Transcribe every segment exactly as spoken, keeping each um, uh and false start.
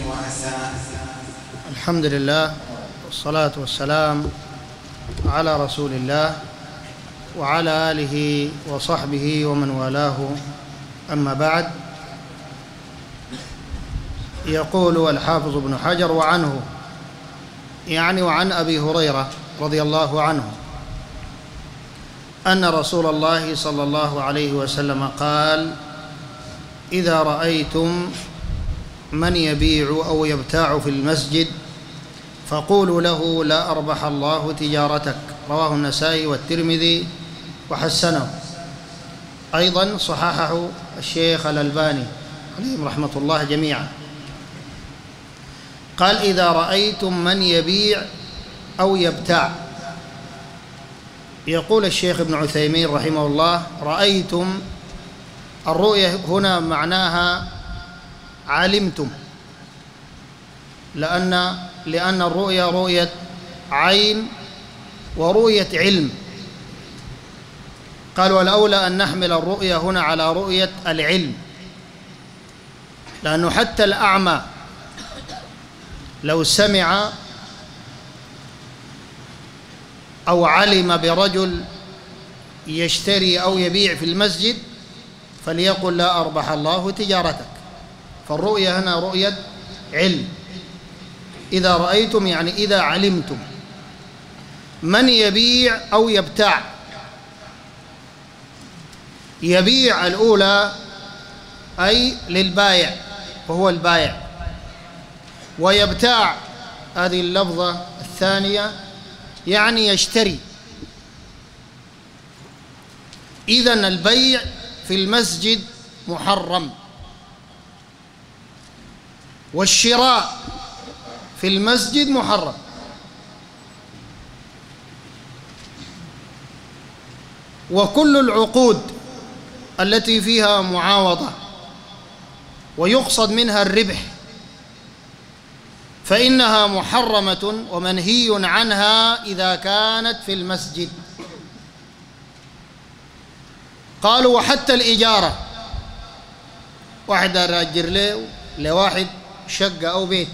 وأساء. الحمد لله والصلاة والسلام على رسول الله وعلى آله وصحبه ومن والاه، أما بعد. يقول الحافظ ابن حجر: وعنه، يعني وعن أبي هريرة رضي الله عنه، أن رسول الله صلى الله عليه وسلم قال: إذا رأيتم من يبيع أو يبتاع في المسجد فقولوا له: لا أربح الله تجارتك. رواه النسائي والترمذي وحسنه، أيضا صححه الشيخ الألباني عليهم رحمة الله جميعا. قال: إذا رأيتم من يبيع أو يبتاع. يقول الشيخ ابن عثيمين رحمه الله: رأيتم، الرؤية هنا معناها علمتم، لأن لأن الرؤية رؤية عين ورؤية علم. قال: والأولى أن نحمل الرؤية هنا على رؤية العلم، لأنه حتى الأعمى لو سمع أو علم برجل يشتري أو يبيع في المسجد فليقل: لا أربح الله تجارتك. فالرؤية هنا رؤية علم. إذا رأيتم يعني إذا علمتم من يبيع أو يبتاع. يبيع الأولى أي للبائع وهو البائع، ويبتاع هذه اللفظة الثانية يعني يشتري. إذن البيع في المسجد محرم، والشراء في المسجد محرم. وكل العقود التي فيها معاوضة ويقصد منها الربح فإنها محرمة ومنهي عنها إذا كانت في المسجد. قالوا: وحتى الإجارة، واحد راجر له لواحد شقة أو بيت،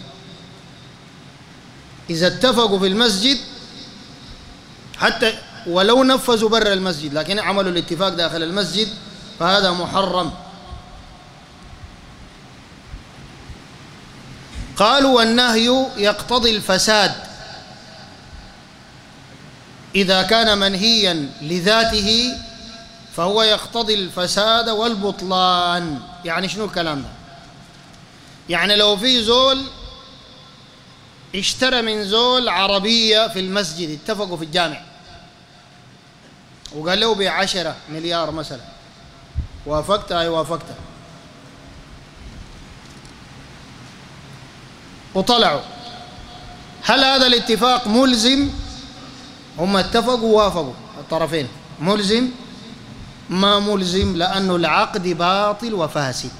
إذا اتفقوا في المسجد حتى ولو نفذوا برا المسجد لكن عملوا الاتفاق داخل المسجد فهذا محرم. قالوا: والنهي يقتضي الفساد. إذا كان منهيا لذاته فهو يقتضي الفساد والبطلان. يعني شنو الكلام ده؟ يعني لو في زول اشترى من زول عربية في المسجد، اتفقوا في الجامع وقال له بعشرة مليار مثلا، وافقت؟ أي وافقت. وطلعوا، هل هذا الاتفاق ملزم؟ هم اتفقوا ووافقوا الطرفين، ملزم؟ ما ملزم، لأنه العقد باطل وفاسد.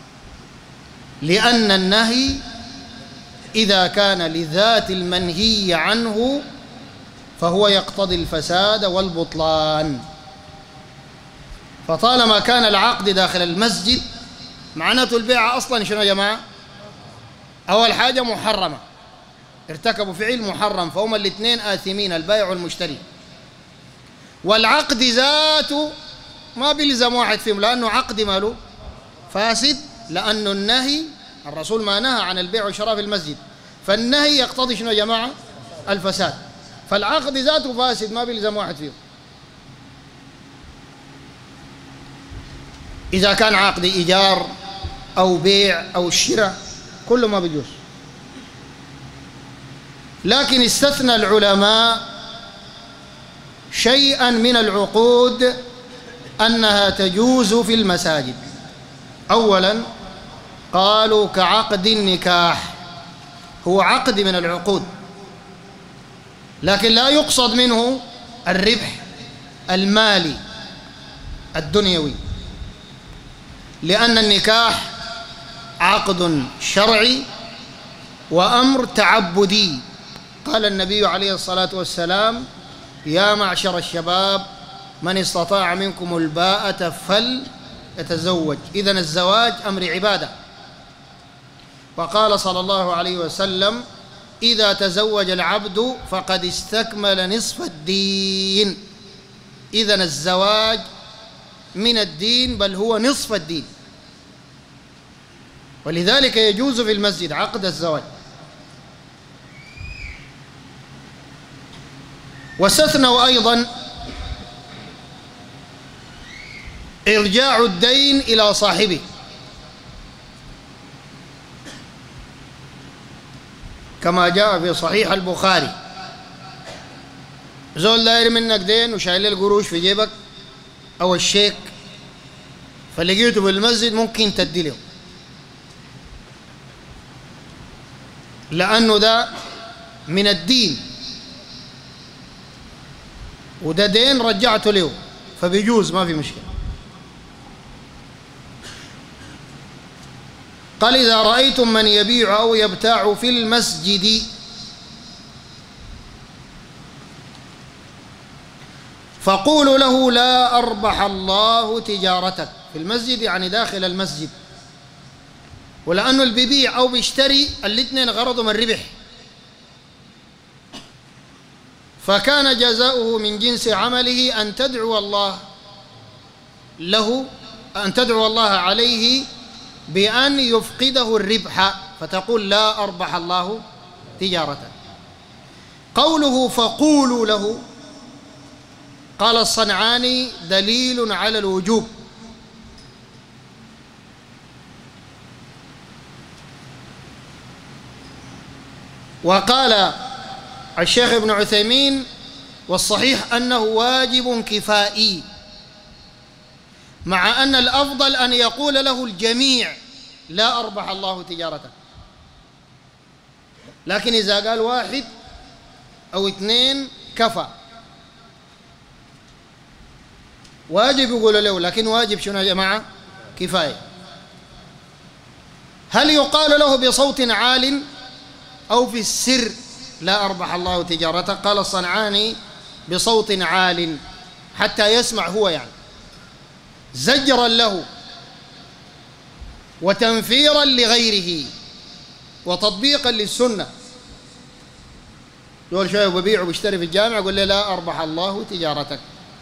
لأن النهي إذا كان لذات المنهي عنه فهو يقتضي الفساد والبطلان. فطالما كان العقد داخل المسجد معناته البيع أصلا شنو يا جماعة؟ أول حاجة محرمة، ارتكبوا فعل محرم، فهم الاثنين آثمين، البائع والمشتري. والعقد ذاته ما بيلزم واحد فيهم، لأنه عقد ماله فاسد، لأنه النهي الرسول ما نهى عن البيع والشراء في المسجد، فالنهي يقتضي شنو يا جماعة؟ الفساد. فالعقد ذاته فاسد ما بيلزم واحد فيهم. إذا كان عقد إيجار أو بيع أو شراء كله ما بيجوز. لكن استثنى العلماء شيئا من العقود أنها تجوز في المساجد. أولا قالوا: كعقد النكاح، هو عقد من العقود لكن لا يقصد منه الربح المالي الدنيوي، لأن النكاح عقد شرعي وأمر تعبدي. قال النبي عليه الصلاة والسلام: يا معشر الشباب من استطاع منكم الباءة فليتزوج. إذن الزواج أمر عبادة، فقال صلى الله عليه وسلم: إذا تزوج العبد فقد استكمل نصف الدين. إذن الزواج من الدين، بل هو نصف الدين، ولذلك يجوز في المسجد عقد الزواج. واستثنوا أيضا إرجاع الدين إلى صاحبه، كما جاء في صحيح البخاري: زول داير منك دين وشايل القروش في جيبك أو الشيك، فلقيته بالمسجد، ممكن تدي له، لأنه ده من الدين وده دين رجعته له، فبيجوز، ما في مشكلة. قال: إذا رأيتم من يبيع أو يبتاع في المسجد فقولوا له: لا أربح الله تجارتك. في المسجد يعني داخل المسجد، ولأنه اللي بيبيع أو بيشتري الاثنين غرضهم الربح، فكان جزاؤه من جنس عمله أن تدعو الله له أن تدعو الله عليه بأن يفقده الربح، فتقول: لا أربح الله تجارتك. قوله فقولوا له، قال الصنعاني: دليل على الوجوب، وقال الشيخ ابن عثيمين: والصحيح أنه واجب كفائي، مع أن الأفضل أن يقول له الجميع: لا أربح الله تجارتك. لكن إذا قال واحد أو اثنين كفى، واجب يقول له، لكن واجب شنو يا جماعة؟ كفاية. هل يقال له بصوت عال أو في السر: لا أربح الله تجارتك؟ قال الصنعاني: بصوت عال حتى يسمع هو، يعني زجرا له وتنفيرا لغيره وتطبيقا للسنة. يقول شوية ببيع وبيشتري في الجامع، يقول له: لا أربح الله تجارتك.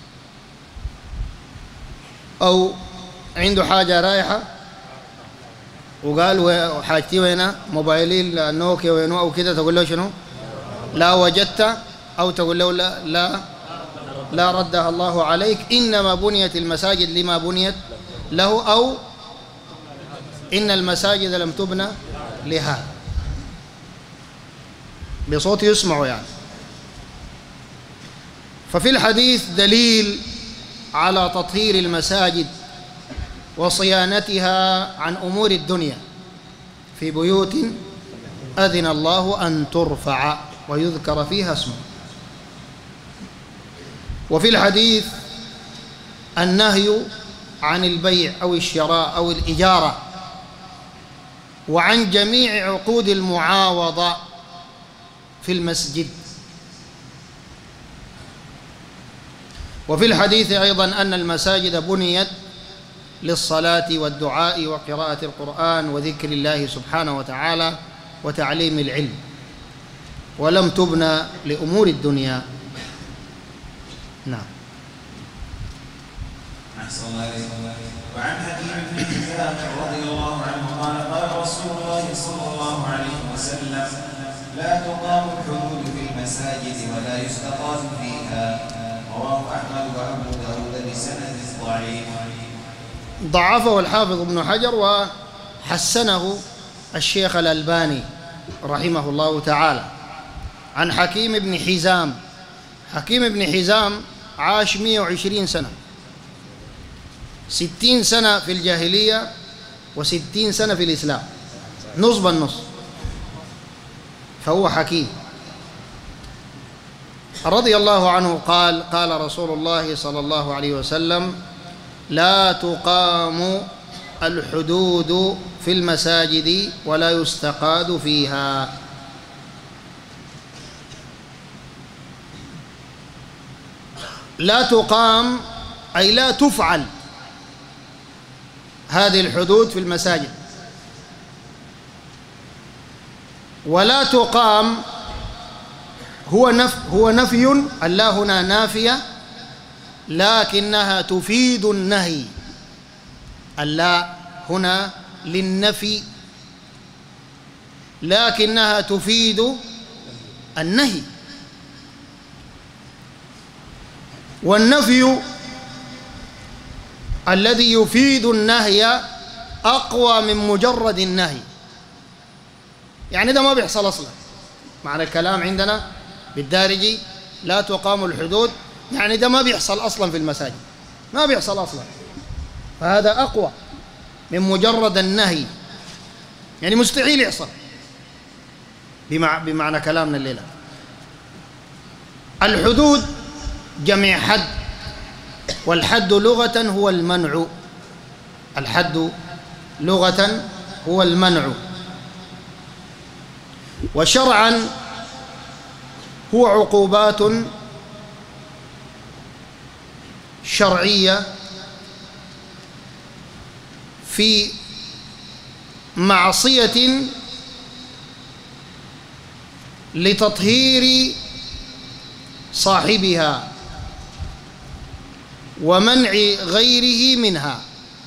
أو عنده حاجة رايحة وقال: حاجتي وينها؟ موبايلي النوكيا وينه أو كده، تقول له شنو؟ لا وجدت، أو تقول له: لا لا لا ردها الله عليك، إنما بنيت المساجد لما بنيت له، أو إن المساجد لم تبنى لها، بصوت يسمع يعني. ففي الحديث دليل على تطهير المساجد وصيانتها عن أمور الدنيا في بيوت أذن الله أن ترفع ويذكر فيها اسمه. وفي الحديث النهي عن البيع أو الشراء أو الإجارة، وعن جميع عقود المعاوضة في المسجد. وفي الحديث أيضا أن المساجد بنيت للصلاة والدعاء وقراءة القرآن وذكر الله سبحانه وتعالى وتعليم العلم، ولم تبنى لأمور الدنيا. نعم. وعن حكيم بن حزام رضي الله عنه قال: قال رسول الله صلى الله عليه وسلم: لا تقام الحدود في المساجد ولا يستقاد فيها. رواه أحمد وأبو داود بسند ضعيف. ضعفه الحافظ ابن حجر وحسنه الشيخ الألباني رحمه الله تعالى. عن حكيم بن حزام. حكيم بن حزام عاش مئة وعشرين سنة، ستين سنة في الجاهلية وستين سنة في الإسلام، نص بالنص، فهو حكيم رضي الله عنه. قال: قال رسول الله صلى الله عليه وسلم: لا تقام الحدود في المساجد ولا يستقاد فيها. لا تقام أي لا تفعل هذه الحدود في المساجد، ولا تقام هو نف هو نفي، اللا هنا نافية لكنها تفيد النهي، اللا هنا للنفي لكنها تفيد النهي. والنفي الذي يفيد النهي أقوى من مجرد النهي، يعني ده ما بيحصل أصلا. معنى الكلام عندنا بالدارجي لا تقام الحدود، يعني ده ما بيحصل أصلا في المساجد، ما بيحصل أصلا، فهذا أقوى من مجرد النهي، يعني مستحيل يحصل بمعنى كلامنا الليلة. الحدود جميع حد، والحد لغة هو المنع، الحد لغة هو المنع، وشرعا هو عقوبات شرعية في معصية لتطهير صاحبها ومنع غيره منها.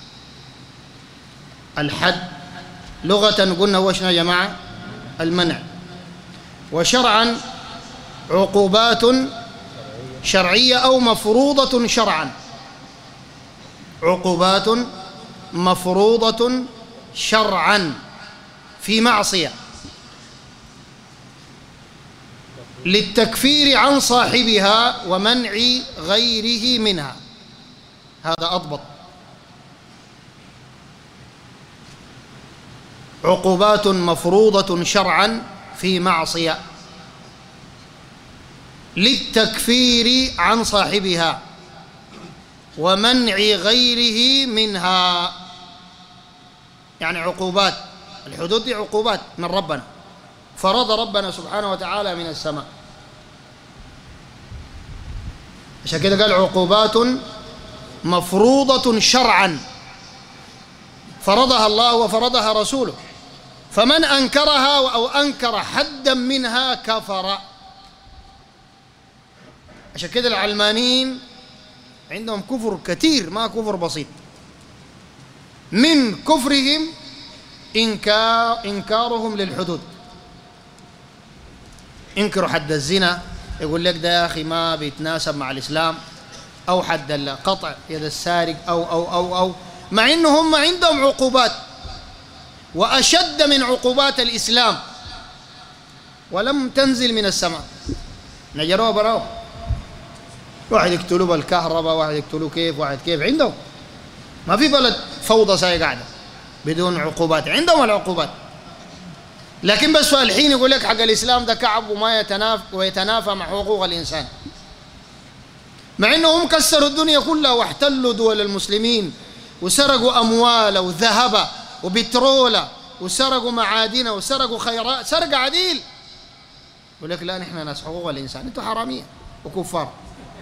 الحد لغة قلنا هو شنو يا جماعة؟ المنع. وشرعا عقوبات شرعية أو مفروضة شرعا، عقوبات مفروضة شرعا في معصية للتكفير عن صاحبها ومنع غيره منها، هذا أضبط. عقوبات مفروضة شرعا في معصية للتكفير عن صاحبها ومنع غيره منها، يعني عقوبات. الحدود دي عقوبات من ربنا، فرض ربنا سبحانه وتعالى من السماء، عشان كده قال عقوبات مفروضة شرعا فرضها الله وفرضها رسوله، فمن أنكرها أو أنكر حدا منها كفر. عشان كده العلمانيين عندهم كفر كثير، ما كفر بسيط. من كفرهم إنكار إنكارهم للحدود، انكروا حد الزنا، يقول لك ده يا أخي ما بيتناسب مع الإسلام، أو حد القطع يد السارق أو أو أو أو مع إنه هم عندهم عقوبات وأشد من عقوبات الإسلام ولم تنزل من السماء، نجروها براو، واحد يقتلوا بالكهرباء، واحد يقتلوا كيف، واحد كيف، عندهم. ما في بلد فوضى ساي قاعدة بدون عقوبات، عندهم العقوبات. لكن بس الحين يقول لك حق الإسلام ده كعب وما يتنافى ويتنافى مع حقوق الإنسان، مع إنهم كسروا الدنيا كلها واحتلوا دول المسلمين وسرقوا أموال وذهب وبترول وسرقوا معادن وسرقوا خيرات، سرق عديل. يقول لك لا نحن ناس حقوق الإنسان، أنتم حرامية وكفار.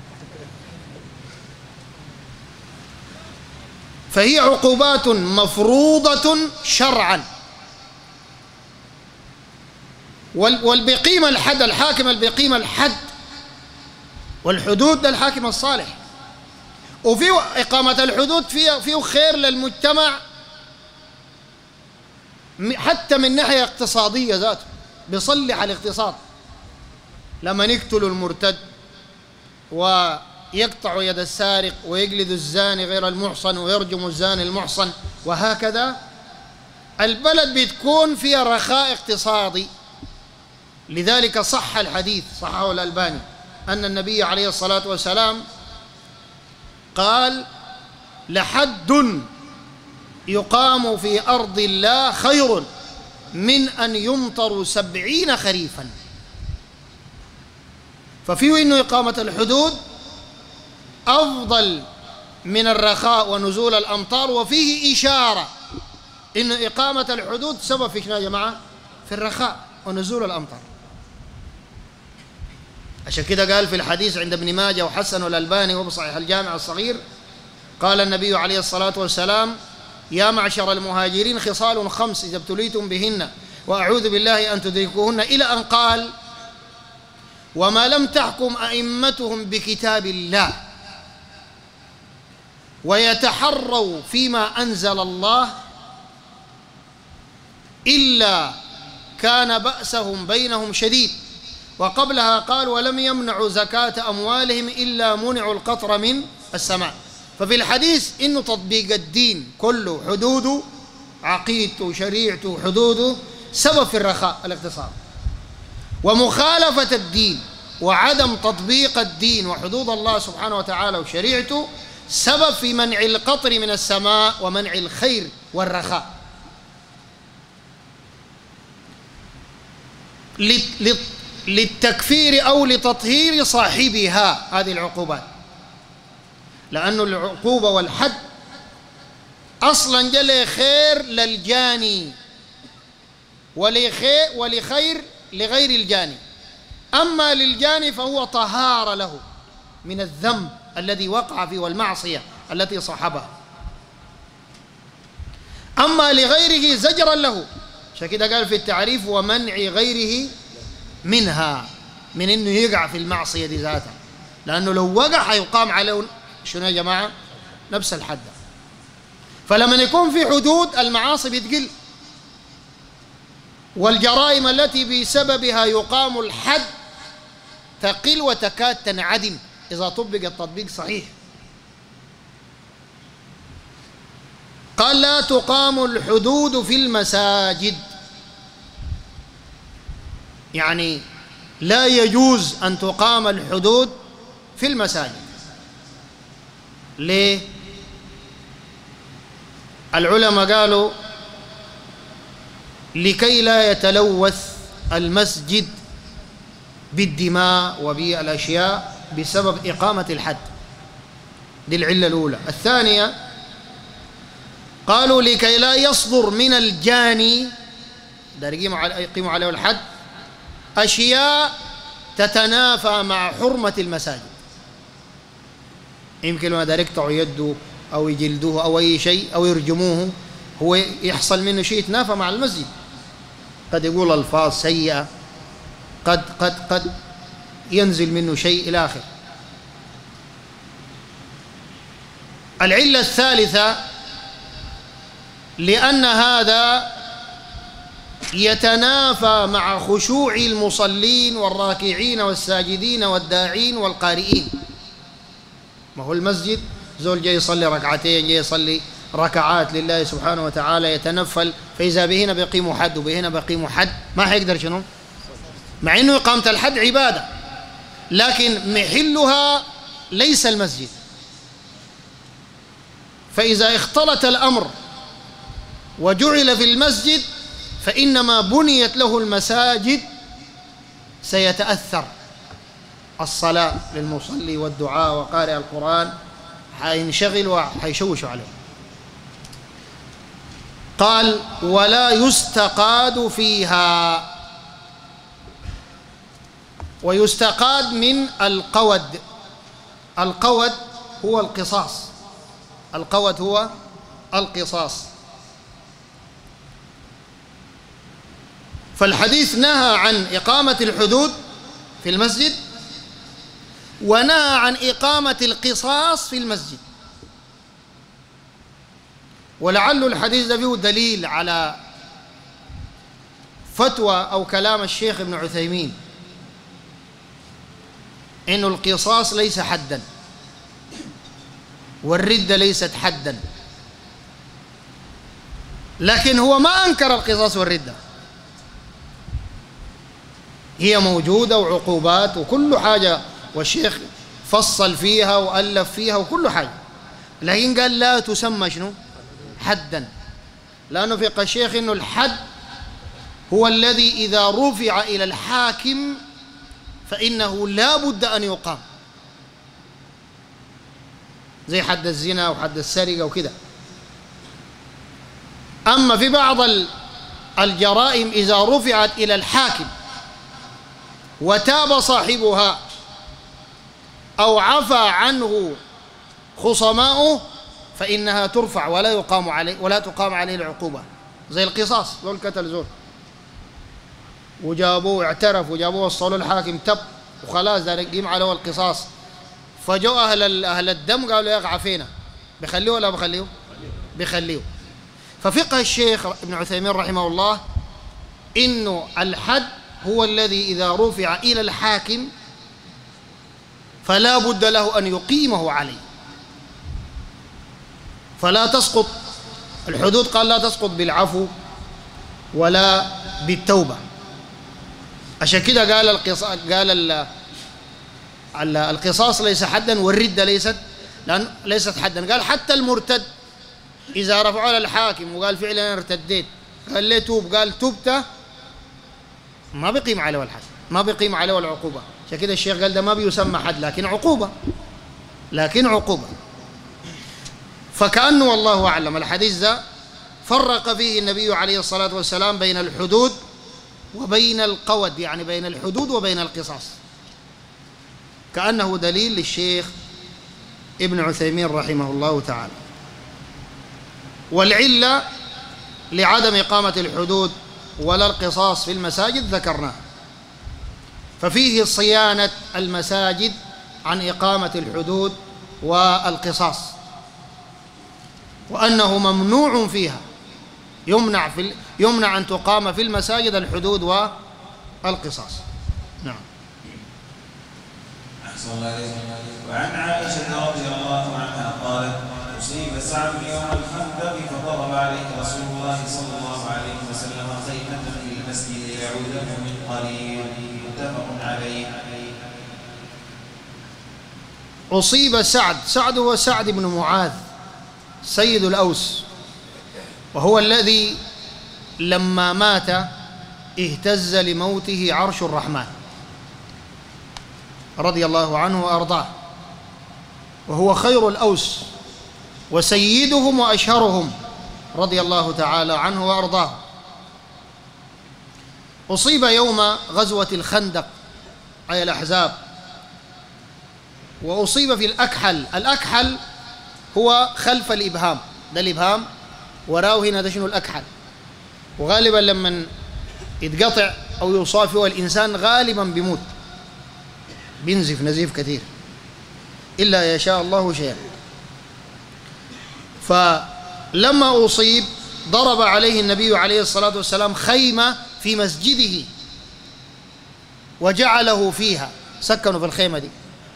فهي عقوبات مفروضة شرعا، والبقيم الحد، الحاكم البقيم الحد والحدود للحاكم الصالح. وفي إقامة الحدود فيه فيه خير للمجتمع حتى من ناحية اقتصادية ذاته، بيصلح الاقتصاد. لما يقتلوا المرتد ويقطعوا يد السارق ويجلدوا الزاني غير المحصن ويرجموا الزاني المحصن وهكذا، البلد بتكون فيها رخاء اقتصادي. لذلك صح الحديث، صححه الألباني، أن النبي عليه الصلاة والسلام قال: لحد يقام في أرض الله خير من أن يمطر سبعين خريفا. ففيه إنه إقامة الحدود أفضل من الرخاء ونزول الأمطار، وفيه إشارة إن إقامة الحدود سبب في شنو يا جماعة؟ في الرخاء ونزول الأمطار. عشان كده قال في الحديث عند ابن ماجه وحسن الألباني وبصحيح الجامع الصغير، قال النبي عليه الصلاة والسلام: يا معشر المهاجرين خصال خمس إذا ابتليتم بهن وأعوذ بالله أن تدركوهن، إلى أن قال وما لم تحكم أئمتهم بكتاب الله ويتحروا فيما أنزل الله إلا كان بأسهم بينهم شديد. وقبلها قال ولم يمنعوا زكاة أموالهم إلا منعوا القطر من السماء. ففي الحديث إنه تطبيق الدين كله، حدوده، عقيدته، شريعته، حدوده، سبب في الرخاء الاقتصاد. ومخالفة الدين وعدم تطبيق الدين وحدود الله سبحانه وتعالى وشريعته سبب في منع القطر من السماء ومنع الخير والرخاء. للتكفير أو لتطهير صاحبها هذه العقوبات، لأن العقوبة والحد أصلا جل خير للجاني ولخير ولخير لغير الجاني. أما للجاني فهو طهارة له من الذنب الذي وقع فيه والمعصية التي صاحبها، أما لغيره زجرا له. عشان كده قال في التعريف ومنع غيره منها، من إنه يقع في المعصية دي ذاتها، لأنه لو وقع هيقام عليه شنو يا جماعة؟ نفس الحد. فلما يكون في حدود المعاصي بتقل، والجرائم التي بسببها يقام الحد تقل وتكاد تنعدم إذا طبق التطبيق صحيح. قال لا تقام الحدود في المساجد، يعني لا يجوز أن تقام الحدود في المساجد. ليه؟ العلماء قالوا لكي لا يتلوث المسجد بالدماء وبالأشياء بسبب إقامة الحد، دي العلة الأولى. الثانية قالوا لكي لا يصدر من الجاني دار يقيموا عليه الحد أشياء تتنافى مع حرمة المساجد، يمكن ما دار يقطعوا يده أو يجلدوه أو أي شيء أو يرجموه، هو يحصل منه شيء يتنافى مع المسجد، قد يقول ألفاظ سيئة، قد قد قد ينزل منه شيء إلى آخره. العلة الثالثة لأن هذا يتنافى مع خشوع المصلين والراكعين والساجدين والداعين والقارئين. ما هو المسجد زول جاي يصلي ركعتين، جاي يصلي ركعات لله سبحانه وتعالى يتنفل، فإذا بهنا بيقيموا حد وبهنا بيقيموا حد ما حيقدر شنو؟ مع إنه إقامة الحد عبادة، لكن محلها ليس المسجد. فإذا اختلط الأمر وجعل في المسجد فإنما بنيت له المساجد سيتأثر الصلاة للمصلي والدعاء وقارئ القرآن، حينشغل وحيشوش عليه. قال ولا يستقاد فيها، ويستقاد من القود. القود هو القصاص، القود هو القصاص. فالحديث نهى عن إقامة الحدود في المسجد ونهى عن إقامة القصاص في المسجد. ولعل الحديث ده فيه دليل على فتوى أو كلام الشيخ ابن عثيمين إنه القصاص ليس حدا والردة ليست حدا، لكن هو ما أنكر القصاص والردة، هي موجودة وعقوبات وكل حاجة، والشيخ فصل فيها وألف فيها وكل حاجة، لكن قال لا تسمى شنو؟ حدا، لأنه في الشيخ إنه الحد هو الذي إذا رفع إلى الحاكم فإنه لا بد أن يقام، زي حد الزنا وحد السرقة وكذا. أما في بعض الجرائم إذا رفعت إلى الحاكم وتاب صاحبها أو عفى عنه خصماؤه فإنها ترفع ولا يقام عليه ولا تقام عليه العقوبة، زي القصاص، زول قتل زول وجابوه اعترف وجابوه وصلوا الحاكم تب وخلاص ده يقيم عليه القصاص، فجو أهل أهل الدم قالوا يقع فينا، بخليه ولا بخليه؟ بخليه. ففقه الشيخ ابن عثيمين رحمه الله إنه الحد هو الذي إذا رفع إلى الحاكم فلا بد له أن يقيمه عليه، فلا تسقط الحدود، قال لا تسقط بالعفو ولا بالتوبة. عشان كده قال القصاص قال القصاص ليس حدا والردة ليست لأن ليست حدا. قال حتى المرتد إذا رفعوا للحاكم وقال فعلا أنا ارتديت، قال ليه توب، قال تبت، ما بيقيم عليه الحد، ما بيقيم عليه العقوبة. عشان كده الشيخ قال ده ما بيسمى حد لكن عقوبة، لكن عقوبة. فكأنه والله أعلم الحديث ده فرق فيه النبي عليه الصلاة والسلام بين الحدود وبين القود، يعني بين الحدود وبين القصاص، كأنه دليل للشيخ ابن عثيمين رحمه الله تعالى. والعلة لعدم إقامة الحدود ولا القصاص في المساجد ذكرناه، ففيه صيانة المساجد عن إقامة الحدود والقصاص، وأنه ممنوع فيها، يمنع في يمنع أن تقام في المساجد الحدود والقصاص. نعم. أحسن الله عليك. وعن عائشة رضي الله عنها قالت: أصيب سعد يوم الخندق فضرب عليه رسول الله صلى الله عليه وسلم خيمة في المسجد يعوده من قريب، متفق عليه. أصيب سعد، سعد هو سعد بن معاذ سيد الأوس، وهو الذي لما مات اهتز لموته عرش الرحمن رضي الله عنه وأرضاه، وهو خير الأوس وسيدهم وأشهرهم رضي الله تعالى عنه وأرضاه. أصيب يوم غزوة الخندق أي الأحزاب، وأصيب في الأكحل. الأكحل هو خلف الإبهام، ده الإبهام وراه هنا، ده شنو الأكحل. وغالبا لما يتقطع أو يصاب فيه الإنسان غالبا بيموت، بينزف نزيف كثير إلا يشاء الله شيئا. فلما أصيب ضرب عليه النبي عليه الصلاة والسلام خيمة في مسجده وجعله فيها، سكنوا في الخيمة دي،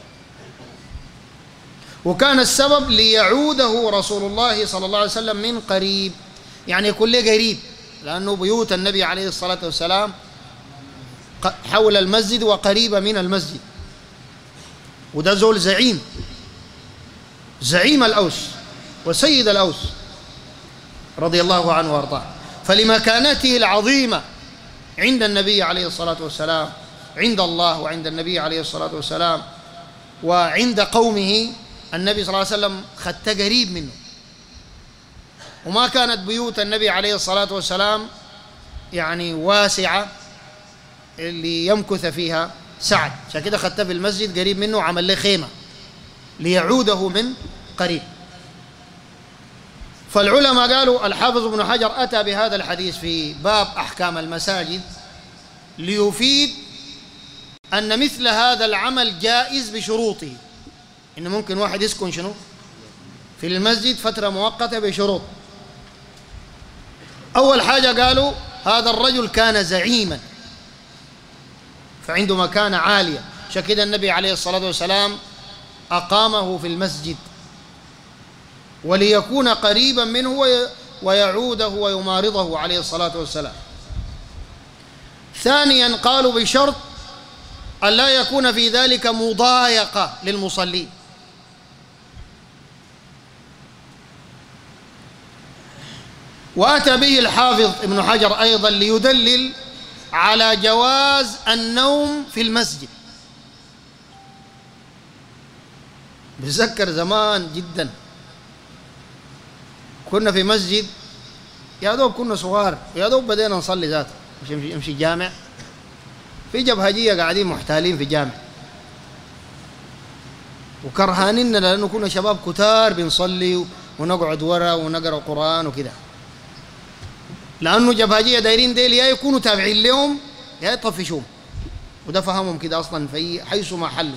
وكان السبب ليعوده رسول الله صلى الله عليه وسلم من قريب، يعني يكون له قريب، لأنه بيوت النبي عليه الصلاة والسلام حول المسجد وقريبة من المسجد، وده زول زعيم زعيم الأوس وسيد الأوس رضي الله عنه وارضاه. فلمكانته العظيمة عند النبي عليه الصلاة والسلام، عند الله وعند النبي عليه الصلاة والسلام وعند قومه، النبي صلى الله عليه وسلم خدت قريب منه. وما كانت بيوت النبي عليه الصلاة والسلام يعني واسعة اللي يمكث فيها سعد، عشان كده خدته في المسجد قريب منه وعمل له خيمة ليعوده من قريب. فالعلماء قالوا، الحافظ ابن حجر أتى بهذا الحديث في باب أحكام المساجد ليفيد أن مثل هذا العمل جائز بشروطه، إنه ممكن واحد يسكن شنو في المسجد فترة مؤقتة بشروط. أول حاجة قالوا هذا الرجل كان زعيما فعنده مكانة عالية، عشان كده النبي عليه الصلاة والسلام أقامه في المسجد وليكون قريبا منه ويعوده ويمارضه عليه الصلاة والسلام. ثانيا قالوا بشرط أن لا يكون في ذلك مضايقة للمصلين، وأتى به الحافظ ابن حجر أيضا ليدلل على جواز النوم في المسجد. بتذكر زمان جدا كنا في مسجد، يا دوب كنا صغار، يا دوب بدينا نصلي ذات مش يمشي جامع، في جبهجية قاعدين محتالين في جامع وكرهانين لأنه كنا شباب كتار بنصلي ونقعد ورا ونقرأ قرآن وكده، لأنه جبهجية دايرين ديل يا يكونوا تابعين لهم يا يطفشوهم. وده فهمهم كده أصلا في حيث ما حلوا،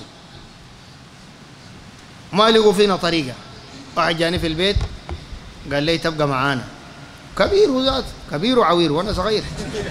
ما لقوا فينا طريقة. واحد جاني في البيت قال لي تبقى معانا، كبير وذات كبير وعوير وأنا صغير.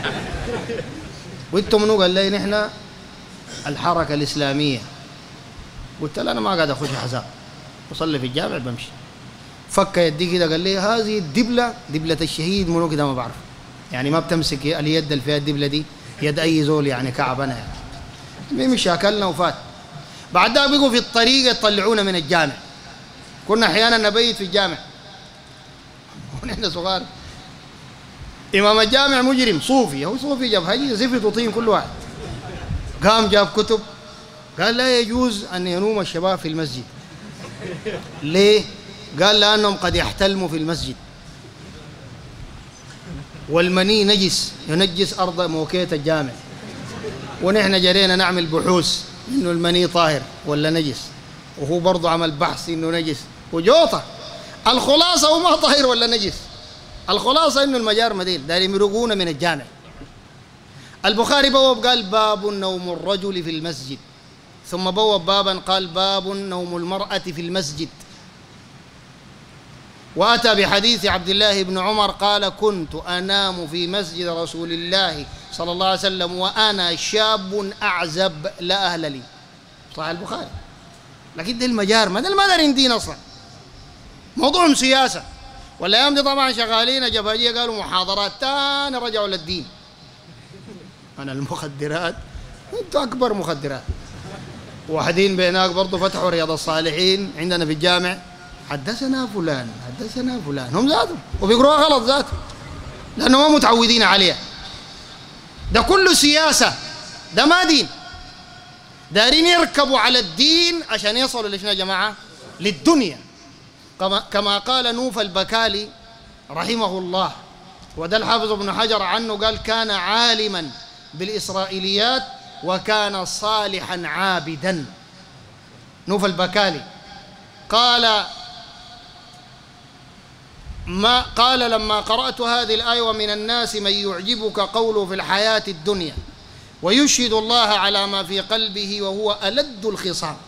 وانتم منو؟ قال لي نحن الحركة الإسلامية. قلت له أنا ما قاعد أخش حزام، أصلي في الجامع بمشي. فك يدي كده قال لي هذه الدبلة دبلة الشهيد منو كده ما بعرف، يعني ما بتمسك اليد اللي فيها الدبلة دي يد أي زول يعني كعب أنا يعني. مش أكلنا وفات. بعد ذلك بيقوا في الطريق يطلعونا من الجامع. كنا أحيانا نبيت في الجامع ونحن صغار. إمام الجامع مجرم صوفي، هو صوفي جاب هجي زفت وطين كل واحد. قام جاب كتب قال لا يجوز أن ينوم الشباب في المسجد. ليه؟ قال لأنهم قد يحتلموا في المسجد، والمني نجس ينجس أرض موكية الجامع، ونحن جرينا نعمل بحوث إنه المني طاهر ولا نجس، وهو برضه عمل بحث إنه نجس وجوطة. الخلاصة هو ما طاهر ولا نجس، الخلاصة إنه المجار مديل دايرين يمرقونا من الجامع. البخاري بواب قال باب نوم الرجل في المسجد، ثم بواب بابا قال باب نوم المرأة في المسجد. وأتى بحديث عبد الله بن عمر قال كنت أنام في مسجد رسول الله صلى الله عليه وسلم وأنا شاب أعزب لا أهل لي. صحيح البخاري. لكن ده المجار ما ده ما دارين دين أصلا، موضوعهم سياسة. والأيام دي طبعا شغالين جبهجية قالوا محاضرات تاني رجعوا للدين. أنا المخدرات أنتوا أكبر مخدرات. واحدين بيناك برضو فتحوا رياض الصالحين عندنا في الجامع، حدثنا فلان حدثنا فلان، هم ذاتهم وبيقروها غلط ذاتهم لأنه ما متعودين عليها. ده كله سياسة، ده ما دين. دارين يركبوا على الدين عشان يصلوا ليش يا جماعة؟ للدنيا. كما, كما قال نوف البكالي رحمه الله، وده الحافظ ابن حجر عنه قال كان عالما بالإسرائيليات وكان صالحا عابدا. نوف البكالي قال ما قال لما قرأت هذه الآية ومن الناس من يعجبك قوله في الحياة الدنيا ويشهد الله على ما في قلبه وهو ألد الخصام.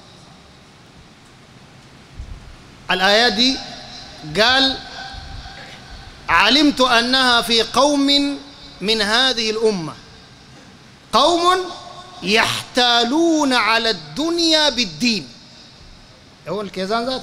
الآيات دي قال علمت أنها في قوم من هذه الأمة، قوم يحتالون على الدنيا بالدين. هو الكيزان ذاته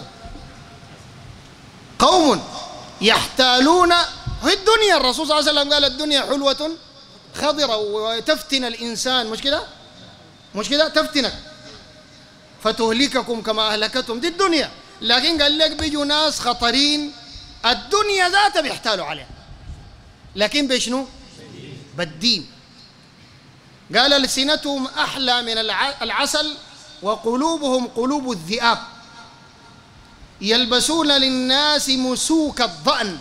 قوم يحتالون في الدنيا. الرسول صلى الله عليه وسلم قال الدنيا حلوة خضرة وتفتن الإنسان، مش كده؟ مش كده؟ تفتنك فتهلككم كما أهلكتهم، دي الدنيا. لكن قال لك بيجوا ناس خطرين الدنيا ذاتها بيحتالوا عليها، لكن بشنو؟ بالدين. قال ألسنتهم أحلى من العسل وقلوبهم قلوب الذئاب يلبسون للناس مسوك الضأن.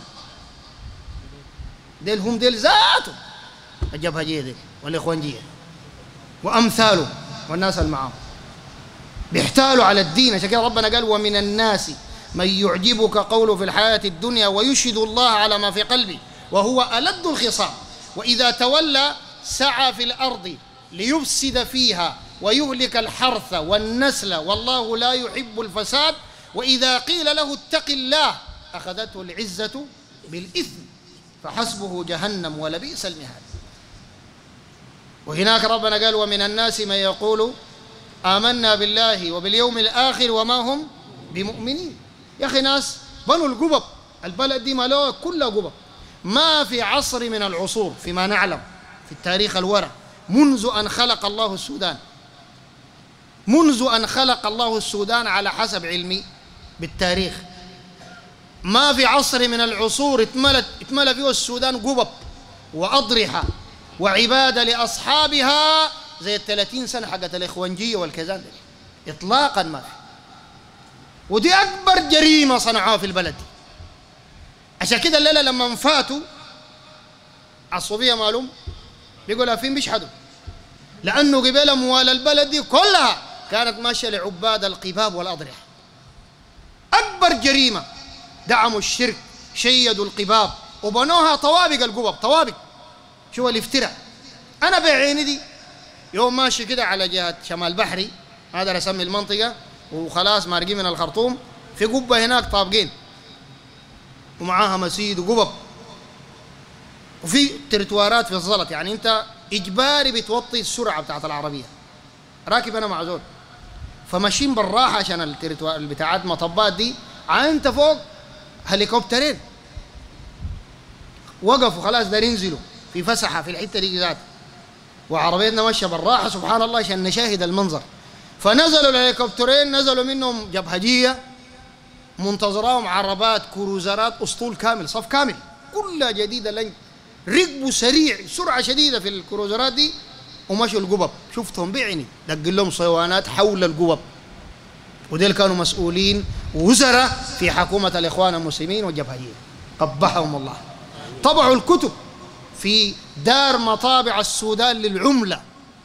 ديل هم ديل ذاتهم الجبهجية ديل والإخوانجية وأمثالهم والناس المعاهم بيحتالوا على الدين. عشان كده ربنا قال ومن الناس من يعجبك قوله في الحياة الدنيا ويشهد الله على ما في قلبه وهو ألد الخصام وإذا تولى سعى في الأرض ليفسد فيها ويهلك الحرث والنسل والله لا يحب الفساد وإذا قيل له اتق الله أخذته العزة بالإثم فحسبه جهنم ولبئس المهاد. وهناك ربنا قال ومن الناس من يقول آمنا بالله وباليوم الآخر وما هم بمؤمنين. يا أخي ناس بنوا القبب، البلد دي مالوها كلها قبب. ما في عصر من العصور فيما نعلم في التاريخ الورع منذ أن خلق الله السودان منذ أن خلق الله السودان على حسب علمي بالتاريخ، ما في عصر من العصور اتملت اتملى فيه السودان قبب وأضرحة وعبادة لأصحابها زي الثلاثين سنة حقت الإخوانجية والكيزان دي إطلاقا ما في. ودي أكبر جريمة صنعوها في البلد. عشان كده الليلة لما فاتوا الصوفية معلوم بيقولوا فين بيشحدوا، لأنه قبل أموال البلد دي كلها كانت ماشية لعباد القباب والأضرحة. أكبر جريمة دعموا الشرك، شيدوا القباب وبنوها طوابق القبب، طوابق. شو الافتراء أنا بعيني دي يوم ماشي كده على جهة شمال بحري، هذا أسمي المنطقة، وخلاص مارقين من الخرطوم، في قبة هناك طابقين ومعاها مسيد وقبب، وفي ترتوارات في الزلط، يعني أنت إجباري بتوطي السرعة بتاعت العربية. راكب أنا مع زول، فماشيين بالراحة عشان الترتوار بتاعت مطبات دي، أنت فوق هليكوبترين وقفوا خلاص دارين ينزلوا في فسحة في الحتة دي ذات، وعربيتنا ماشية بالراحة سبحان الله عشان نشاهد المنظر. فنزلوا الهليكوبترين، نزلوا منهم جبهجية منتظراهم عربات كروزرات أسطول كامل، صف كامل كلها جديدة لين، ركبوا سريع سرعة شديدة في الكروزرات دي ومشوا القبب. شفتهم بعيني دق لهم صيوانات حول القبب، وديل كانوا مسؤولين وزراء في حكومة الإخوان المسلمين والجبهجية قبحهم الله. طبعوا الكتب في دار مطابع السودان للعملة،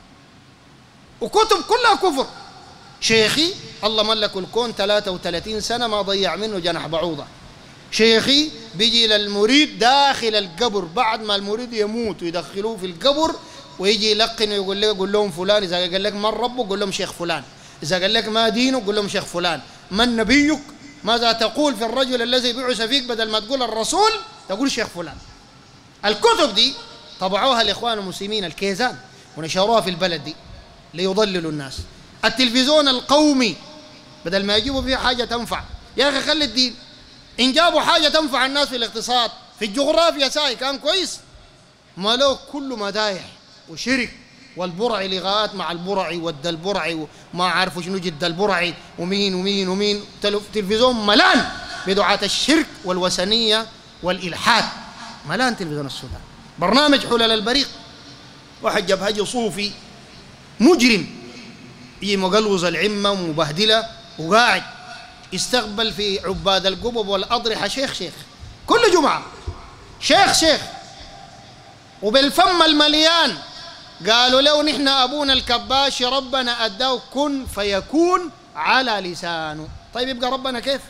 وكتب كلها كفر. شيخي الله ملك الكون ثلاثة وثلاثين سنة ما ضيع منه جناح بعوضة. شيخي بيجي للمريد داخل القبر بعد ما المريد يموت ويدخلوه في القبر، ويجي يلقن ويقول له يقول لهم فلان، إذا قال لك من ربك قول لهم شيخ فلان، إذا قال لك ما دينك قول لهم شيخ فلان، من نبيك، ماذا تقول في الرجل الذي بعث فيك، بدل ما تقول الرسول تقول شيخ فلان. الكتب دي طبعوها الإخوان المسلمين الكيزان ونشروها في البلد دي ليضللوا الناس. التلفزيون القومي بدل ما يجيبوا فيه حاجة تنفع، يا أخي خلي الدين، إن جابوا حاجة تنفع الناس في الاقتصاد في الجغرافيا ساي كان كويس، ما له كله مدايح وشرك، والبرعي لغات مع البرعي ود البرعي وما عارفوا شنو جد البرعي ومين ومين ومين. تلفزيون ملان بدعاة الشرك والوثنية والإلحاد، ملان تلفزيون السودان. برنامج حلل البريق، واحد جبهجي صوفي مجرم يجي مقلوز العمة ومبهدلة وقاعد يستقبل في عباد القبب والأضرحة شيخ شيخ كل جمعة، شيخ شيخ، وبالفم المليان قالوا له نحن أبونا الكباش ربنا أداه كن فيكون على لسانه. طيب يبقى ربنا كيف؟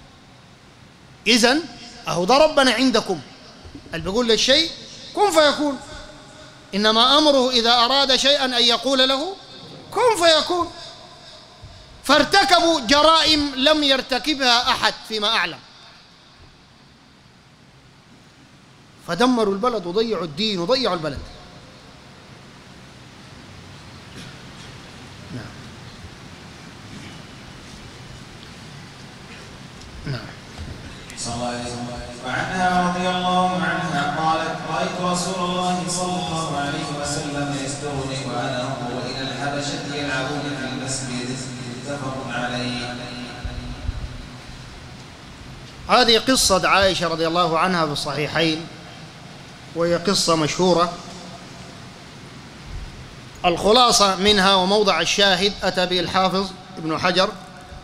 إذن أهو ده ربنا عندكم اللي بيقول للشيء كن فيكون، إنما أمره إذا أراد شيئا أن يقول له كن فيكون. فارتكبوا جرائم لم يرتكبها أحد فيما أعلم، فدمروا البلد وضيعوا الدين وضيعوا البلد. نعم نعم. صلى الله عليه وسلم. وعنها رضي الله عنها قالت رأيت رسول الله صلى الله عليه وسلم يسترني وأنا أنظر إلى الحبشة يلعبون في المسجد. متفق عليه. هذه قصة عائشة رضي الله عنها في الصحيحين، وهي قصة مشهورة. الخلاصة منها وموضع الشاهد أتى به الحافظ ابن حجر،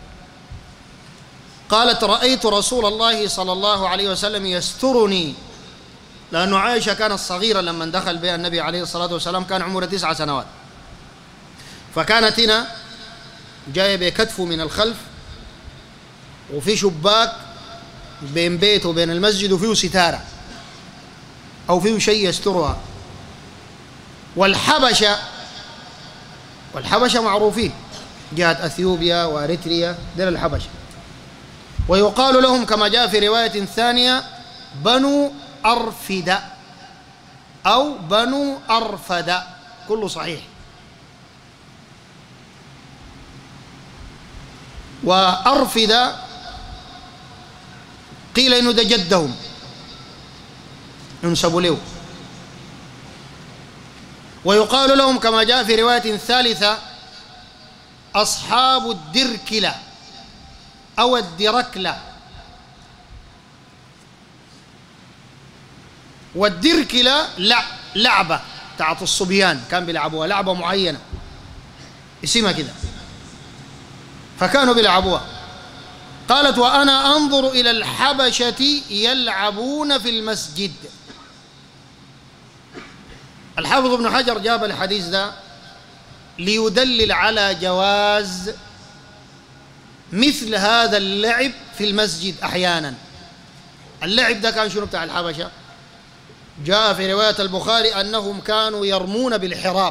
قالت رأيت رسول الله صلى الله عليه وسلم يسترني، لأنه عائشة كانت صغيرة لما دخل بها النبي عليه الصلاة والسلام، كان عمره تسع سنوات، فكانت هنا جاية بكتفه من الخلف، وفي شباك بين بيت وبين المسجد، وفيه ستارة أو فيه شيء يسترها. والحبشة والحبشة معروفين، جهة أثيوبيا وأريتريا، دول الحبشة، ويقال لهم كما جاء في رواية ثانية بنو أرفدة أو بنو أرفدة، كله صحيح. وأرفدة قيل إنه ده جدهم ينسبوا له. ويقال لهم كما جاء في رواية ثالثة أصحاب الدركلة أو الدركلة. والدركلة لعبة بتاعت الصبيان كان بيلعبوها، لعبة معينة اسمها كده، فكانوا بيلعبوها. قالت وأنا أنظر إلى الحبشة يلعبون في المسجد. الحافظ ابن حجر جاب الحديث ده ليدلل على جواز مثل هذا اللعب في المسجد أحيانا. اللعب ده كان شنو بتاع الحبشة؟ جاء في رواية البخاري أنهم كانوا يرمون بالحراب،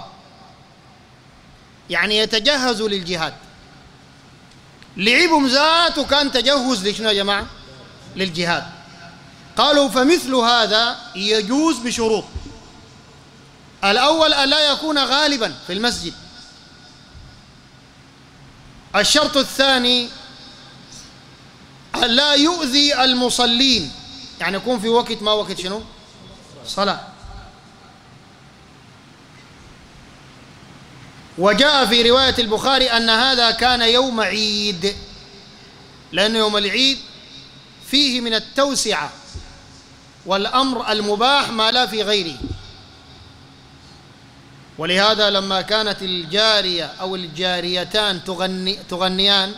يعني يتجهزوا للجهاد. لعبهم ذاته كان تجهز لشنو يا جماعة؟ للجهاد. قالوا فمثل هذا يجوز بشروط: الأول ألا يكون غالبا في المسجد. الشرط الثاني ألا يؤذي المصلين، يعني يكون في وقت ما وقت شنو؟ صلاة. وجاء في رواية البخاري أن هذا كان يوم عيد، لأن يوم العيد فيه من التوسعة والأمر المباح ما لا في غيره. ولهذا لما كانت الجارية أو الجاريتان تغني تغنيان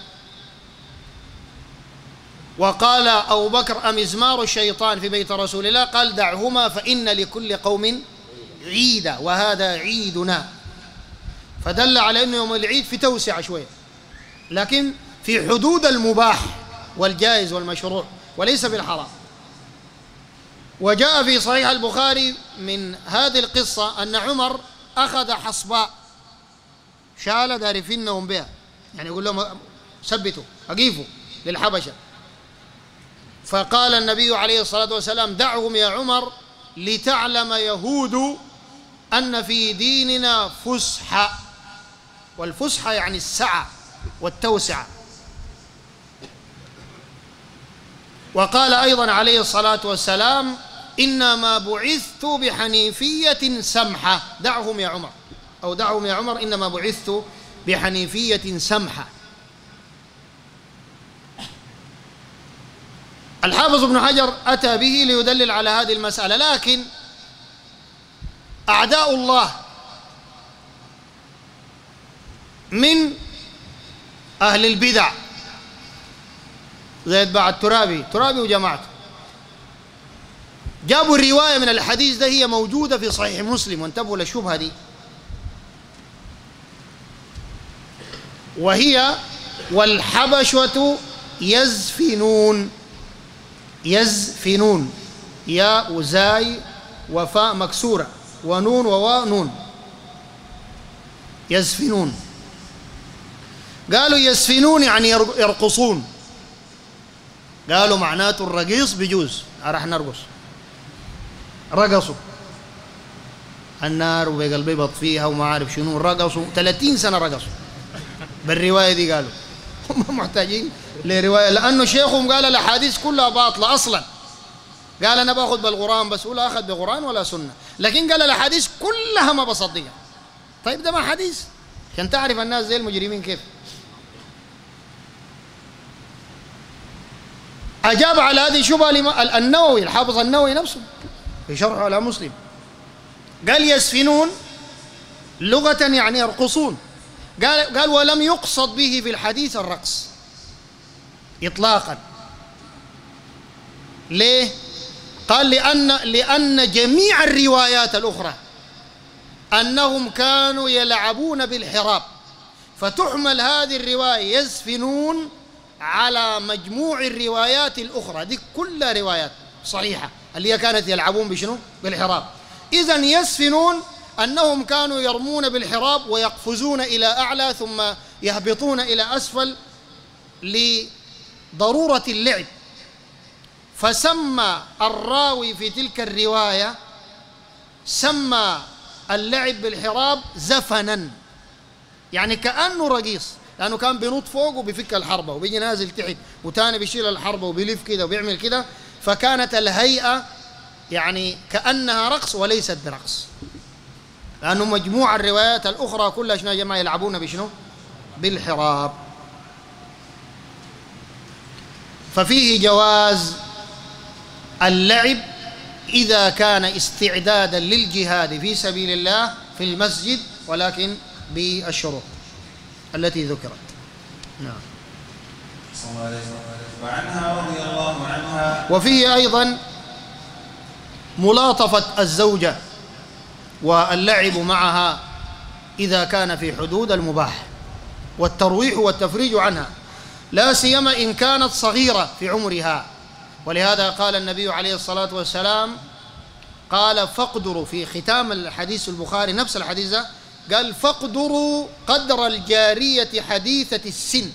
وقال أبو بكر أمزمار الشيطان في بيت رسول الله، قال دعهما فإن لكل قوم عيدا وهذا عيدنا. فدل على أن يوم العيد في توسعة شوية، لكن في حدود المباح والجائز والمشروع وليس بالحرام. وجاء في صحيح البخاري من هذه القصة أن عمر أخذ حصباء شال دار يفنهم بها، يعني يقول لهم ثبتوا أقيفوا للحبشة. فقال النبي عليه الصلاة والسلام دعهم يا عمر لتعلم يهود أن في ديننا فسحة، والفسحة يعني السعة والتوسعة. وقال أيضا عليه الصلاة والسلام إنما بعثت بحنيفية سمحة، دعهم يا عمر، أو دعهم يا عمر إنما بعثت بحنيفية سمحة. الحافظ ابن حجر أتى به ليدلل على هذه المسألة، لكن أعداء الله من أهل البدع زي اتباع الترابي ترابي وجماعته جابوا الرواية من الحديث ده، هي موجودة في صحيح مسلم، وانتبهوا للشبهة دي، وهي والحبشة يزفنون. يزفنون ياء وزاي وفاء مكسورة ونون وواء نون، يزفنون. قالوا يزفنون يعني يرقصون، قالوا معناته الرقيص بجوز، راح نرقص. رقصوا النار وبقلبي بط فيها وما عارف شنو، رقصوا ثلاثين سنة رقصوا بالرواية دي. قالوا هم محتاجين لرواية، لأنه شيخهم قال الأحاديث كلها باطلة أصلا. قال أنا باخذ بالقرآن بس، ولا أخذ بقرآن ولا سنة، لكن قال الأحاديث كلها ما بصدقها. طيب ده ما حديث عشان تعرف الناس زي المجرمين كيف. أجاب على هذه الشبهة النووي، الحافظ النووي نفسه في شرحه على مسلم، قال يسفنون لغة يعني يرقصون. قال قال ولم يقصد به في الحديث الرقص إطلاقا. ليه؟ قال لأن لأن جميع الروايات الأخرى أنهم كانوا يلعبون بالحراب، فتحمل هذه الرواية يزفنون على مجموع الروايات الأخرى دي، كلها روايات صحيحة اللي هي كانت يلعبون بشنو؟ بالحراب. إذن يزفنون أنهم كانوا يرمون بالحراب ويقفزون إلى أعلى ثم يهبطون إلى أسفل لضرورة اللعب. فسمى الراوي في تلك الرواية سمى اللعب بالحراب زفنا، يعني كأنه رقيص، لأنه كان بينط فوق وبيفك الحربة وبيجي نازل تحت وتاني بيشيل الحربة وبيلف كده وبيعمل كده، فكانت الهيئة يعني كأنها رقص وليست برقص، لأنه مجموع الروايات الأخرى كلها شنو يا جماعة؟ يلعبون بشنو؟ بالحراب. ففيه جواز اللعب إذا كان استعدادا للجهاد في سبيل الله في المسجد، ولكن بالشروط التي ذكرت. نعم. وعنها رضي الله عنها. وفيه أيضا ملاطفة الزوجة واللعب معها إذا كان في حدود المباح، والترويح والتفريج عنها، لا سيما إن كانت صغيرة في عمرها. ولهذا قال النبي عليه الصلاة والسلام قال فاقدروا في ختام الحديث البخاري نفس الحديث ده، قال فاقدروا قدر الجارية حديثة السن.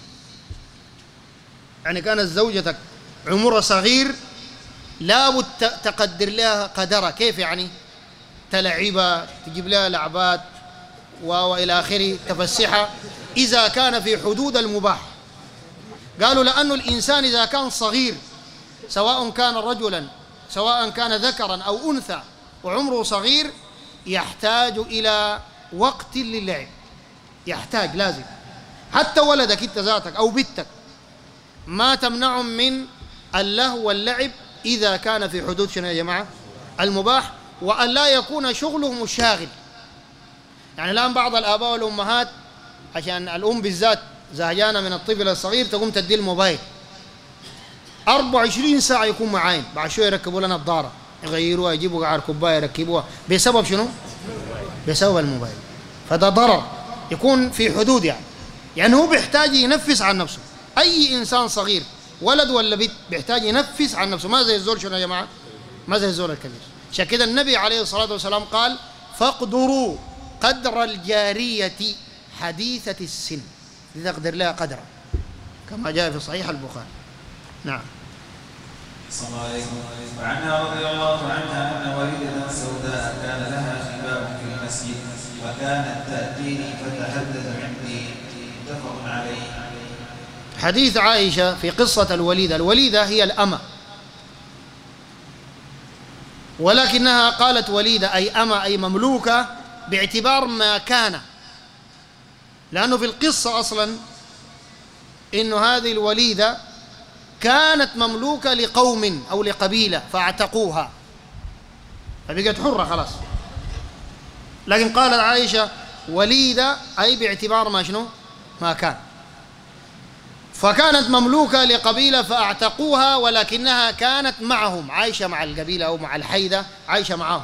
يعني كانت زوجتك عمرها صغير لابد تقدر لها قدرها. كيف يعني؟ تلعبها، تجيب لها لعبات وإلى آخره، تفسحها إذا كان في حدود المباح. قالوا لأن الإنسان إذا كان صغير سواء كان رجلا سواء كان ذكرا أو أنثى وعمره صغير يحتاج إلى وقت للعب، يحتاج لازم. حتى ولدك انت ذاتك أو بنتك ما تمنعهم من اللهو واللعب إذا كان في حدود شنو يا جماعة؟ المباح، وأن لا يكون شغلهم الشاغل. يعني الآن بعض الآباء والأمهات عشان الأم بالذات زهجانة من الطفل الصغير تقوم تدي الموبايل أربعة وعشرين ساعة يكون معاين، بعد شوية يركبوا لنا الضارة يغيروها يجيبوا قعر كوباية يركبوها. بسبب شنو؟ بسبب الموبايل. فده ضرر يكون في حدود. يعني يعني هو بيحتاج ينفس عن نفسه. أي إنسان صغير ولد ولا بنت بيحتاج ينفس عن نفسه، ما زي الزول شنو يا جماعة؟ ما زي الزول الكبير. عشان كده النبي عليه الصلاة والسلام قال فاقدروا قدر الجارية حديثة السن، لتقدر لها قدرها كما جاء في صحيح البخاري. نعم. صلى الله عليه وسلم. وعنها رضي الله عنها أن والدة سوداء كان لها خباء في المسجد وكانت تأتيني فتحدث عندي، متفق عليه. حديث عائشة في قصة الوليدة. الوليدة هي الأمة، ولكنها قالت وليدة أي أمة أي مملوكة باعتبار ما كان، لأنه في القصة أصلا إنه هذه الوليدة كانت مملوكة لقوم أو لقبيلة فاعتقوها فبقت حرة خلاص. لكن قالت عائشة وليدة أي باعتبار ما شنو؟ ما كان. فكانت مملوكة لقبيلة فاعتقوها، ولكنها كانت معهم، عايشة مع القبيلة أو مع الحيدة، عايشة معهم.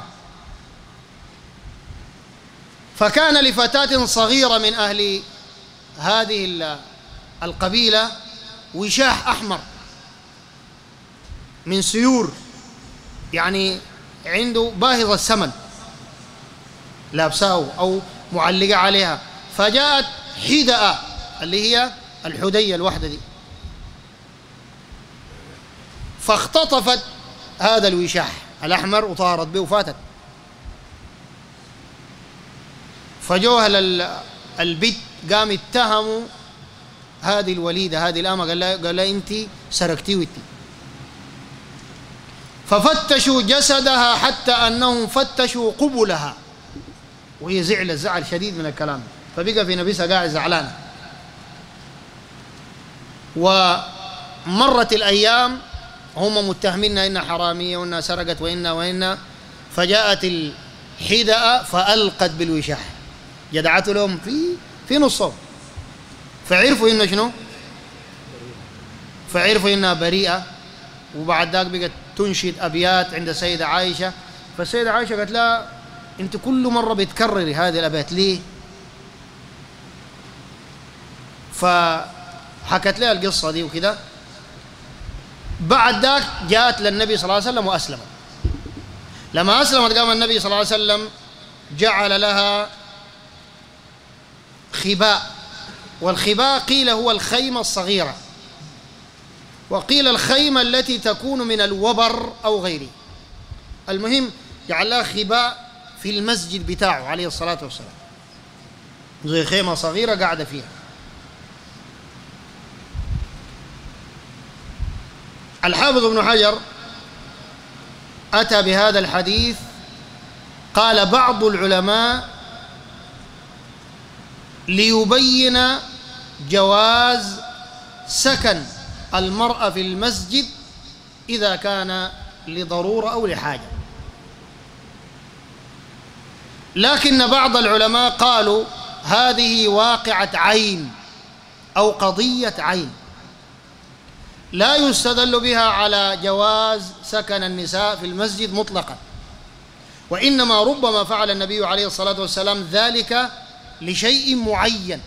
فكان لفتاة صغيرة من أهل هذه القبيلة وشاح أحمر من سيور، يعني عنده باهظ الثمن لابساه أو معلقة عليها. فجاءت حدأة اللي هي الحدية الوحدة دي، فاختطفت هذا الوشاح الأحمر وطارت به وفاتت. فجوه البيت قام اتهموا هذه الوليدة هذه الأمة، قال لها قال لها أنت سرقتي وتي. ففتشوا جسدها حتى أنهم فتشوا قبلها، وهي زعلت زعل شديد من الكلام، فبقى في نفسها قاعد زعلانة. ومرت الأيام هم متهمين إنها حرامية وإنها سرقت وإنها وإنها. فجاءت الحدأة فألقت بالوشاح، جدعته لهم في في نصهم، فعرفوا إنه شنو؟ فعرفوا إنها بريئة. وبعد ذاك بقت تنشد أبيات عند السيدة عائشة. فالسيدة عائشة قالت لها أنت كل مرة بتكرري هذه الأبيات ليه؟ فحكت لها القصة دي وكده. بعد ذاك جاءت للنبي صلى الله عليه وسلم وأسلمت. لما أسلمت قام النبي صلى الله عليه وسلم جعل لها خباء، والخباء قيل هو الخيمة الصغيرة، وقيل الخيمة التي تكون من الوبر أو غيره. المهم جعل لها خباء في المسجد بتاعه عليه الصلاة والسلام، زي خيمة صغيرة قاعدة فيها. الحافظ ابن حجر أتى بهذا الحديث، قال بعض العلماء ليبين جواز سكن المرأة في المسجد إذا كان لضرورة أو لحاجة. لكن بعض العلماء قالوا هذه واقعة عين أو قضية عين، لا يستدل بها على جواز سكن النساء في المسجد مطلقا، وإنما ربما فعل النبي عليه الصلاة والسلام ذلك لشيء معين،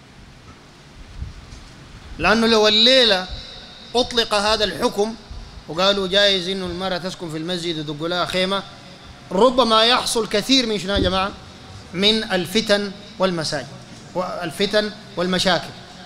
لأنه لو الليلة أطلق هذا الحكم وقالوا جائز إنه المرأة تسكن في المسجد ويدقوا لها خيمة، ربما يحصل كثير من شنو يا جماعة؟ من الفتن والمساجد والفتن والمشاكل.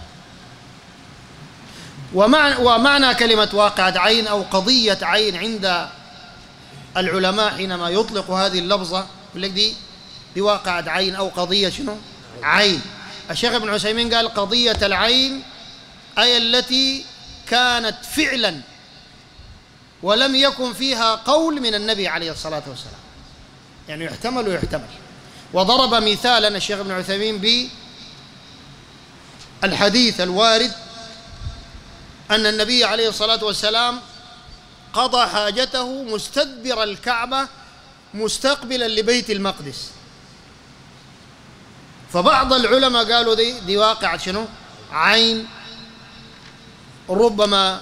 ومعنى, ومعنى كلمة واقعة عين أو قضية عين عند العلماء حينما يطلق هذه اللفظة يقول لك دي دي واقعة عين أو قضية شنو؟ عين. الشيخ ابن عثيمين قال قضية العين أي التي كانت فعلا ولم يكن فيها قول من النبي عليه الصلاة والسلام، يعني يحتمل ويحتمل. وضرب مثالا الشيخ ابن عثيمين بالحديث الوارد أن النبي عليه الصلاة والسلام قضى حاجته مستدبر الكعبة مستقبلا لبيت المقدس. فبعض العلماء قالوا دي, دي واقعة شنو؟ عين، ربما